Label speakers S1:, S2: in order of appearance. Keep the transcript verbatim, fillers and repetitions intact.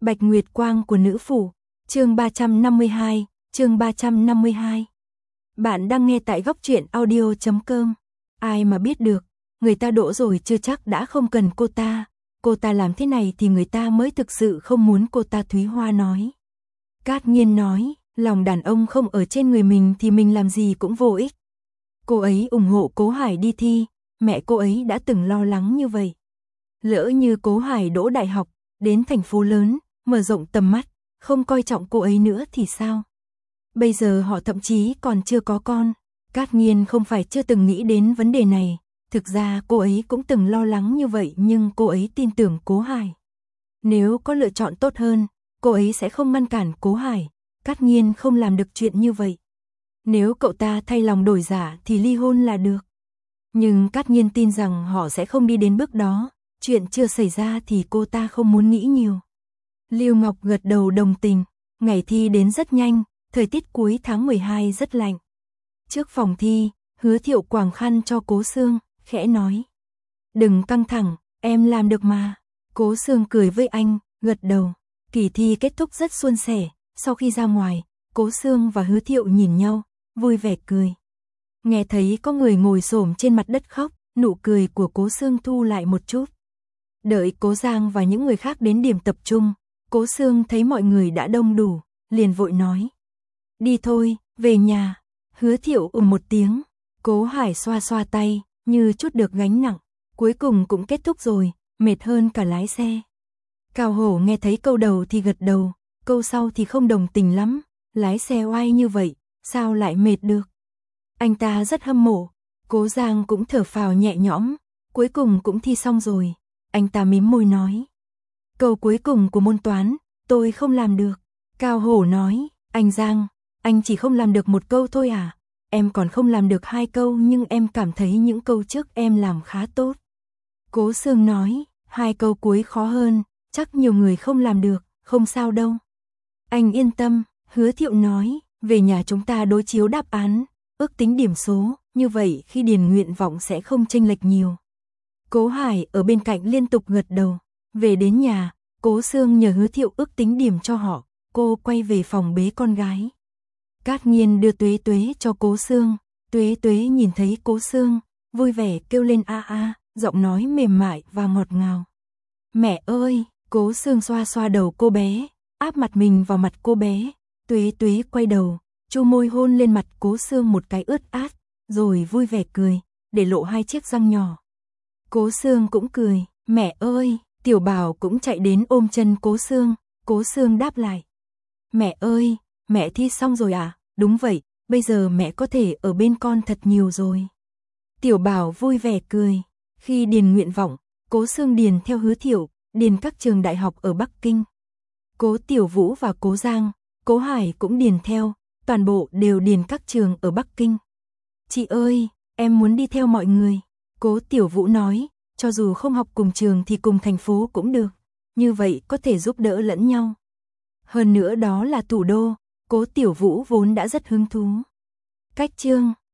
S1: Bạch Nguyệt Quang của nữ phủ, chương ba trăm năm mươi hai, chương ba trăm năm mươi hai. Bạn đang nghe tại góc truyện audio chấm com. Ai mà biết được, người ta đỗ rồi chưa chắc đã không cần cô ta, cô ta làm thế này thì người ta mới thực sự không muốn cô ta. Thúy Hoa nói. Cát Nghiên nói, lòng đàn ông không ở trên người mình thì mình làm gì cũng vô ích. Cô ấy ủng hộ Cố Hải đi thi, mẹ cô ấy đã từng lo lắng như vậy. Lỡ như Cố Hải đỗ đại học, đến thành phố lớn, mở rộng tầm mắt, không coi trọng cô ấy nữa thì sao? Bây giờ họ thậm chí còn chưa có con. Cát Nghiên không phải chưa từng nghĩ đến vấn đề này, thực ra cô ấy cũng từng lo lắng như vậy, nhưng cô ấy tin tưởng Cố Hải. Nếu có lựa chọn tốt hơn, cô ấy sẽ không ngăn cản Cố Hải. Cát Nghiên không làm được chuyện như vậy. Nếu cậu ta thay lòng đổi dạ thì ly hôn là được. Nhưng Cát Nghiên tin rằng họ sẽ không đi đến bước đó, chuyện chưa xảy ra thì cô ta không muốn nghĩ nhiều. Lưu Ngọc gật đầu đồng tình, ngày thi đến rất nhanh, thời tiết cuối tháng mười hai rất lạnh. Trước phòng thi, Hứa Thiệu quàng khăn cho Cố Sương, khẽ nói. Đừng căng thẳng, em làm được mà. Cố Sương cười với anh, gật đầu. Kỳ thi kết thúc rất suôn sẻ, sau khi ra ngoài, Cố Sương và Hứa Thiệu nhìn nhau, vui vẻ cười. Nghe thấy có người ngồi xổm trên mặt đất khóc, nụ cười của Cố Sương thu lại một chút. Đợi Cố Giang và những người khác đến điểm tập trung, Cố Sương thấy mọi người đã đông đủ, liền vội nói. Đi thôi, về nhà. Hứa Thiệu ừm một tiếng, Cố Hải xoa xoa tay, như chút được gánh nặng. Cuối cùng cũng kết thúc rồi, mệt hơn cả lái xe. Cao Hổ nghe thấy câu đầu thì gật đầu, câu sau thì không đồng tình lắm. Lái xe oai như vậy, sao lại mệt được? Anh ta rất hâm mộ. Cố Giang cũng thở phào nhẹ nhõm, cuối cùng cũng thi xong rồi. Anh ta mím môi nói. Câu cuối cùng của môn toán, tôi không làm được. Cao Hổ nói, anh Giang, anh chỉ không làm được một câu thôi à? Em còn không làm được hai câu nhưng em cảm thấy những câu trước em làm khá tốt. Cố Sương nói, hai câu cuối khó hơn, chắc nhiều người không làm được, không sao đâu. Anh yên tâm, Hứa Thiệu nói, về nhà chúng ta đối chiếu đáp án, ước tính điểm số, như vậy khi điền nguyện vọng sẽ không chênh lệch nhiều. Cố Hải ở bên cạnh liên tục gật đầu. Về đến nhà, Cố Sương nhờ Hứa Thiệu ước tính điểm cho họ, cô quay về phòng bế con gái. Cát Nghiên đưa Tuế Tuế cho Cố Sương, Tuế Tuế nhìn thấy Cố Sương, vui vẻ kêu lên a a, giọng nói mềm mại và ngọt ngào. Mẹ ơi, Cố Sương xoa xoa đầu cô bé, áp mặt mình vào mặt cô bé, Tuế Tuế quay đầu, chu môi hôn lên mặt Cố Sương một cái ướt át, rồi vui vẻ cười, để lộ hai chiếc răng nhỏ. Cố Sương cũng cười, mẹ ơi, Tiểu Bảo cũng chạy đến ôm chân Cố Sương, Cố Sương đáp lại. Mẹ ơi, mẹ thi xong rồi à? Đúng vậy, bây giờ mẹ có thể ở bên con thật nhiều rồi. Tiểu Bảo vui vẻ cười, khi điền nguyện vọng, Cố Sương điền theo Hứa Thiệu, điền các trường đại học ở Bắc Kinh. Cố Tiểu Vũ và Cố Giang, Cố Hải cũng điền theo, toàn bộ đều điền các trường ở Bắc Kinh. Chị ơi, em muốn đi theo mọi người. Cố Tiểu Vũ nói, cho dù không học cùng trường thì cùng thành phố cũng được, như vậy có thể giúp đỡ lẫn nhau. Hơn nữa đó là thủ đô, Cố Tiểu Vũ vốn đã rất hứng thú. Cách chương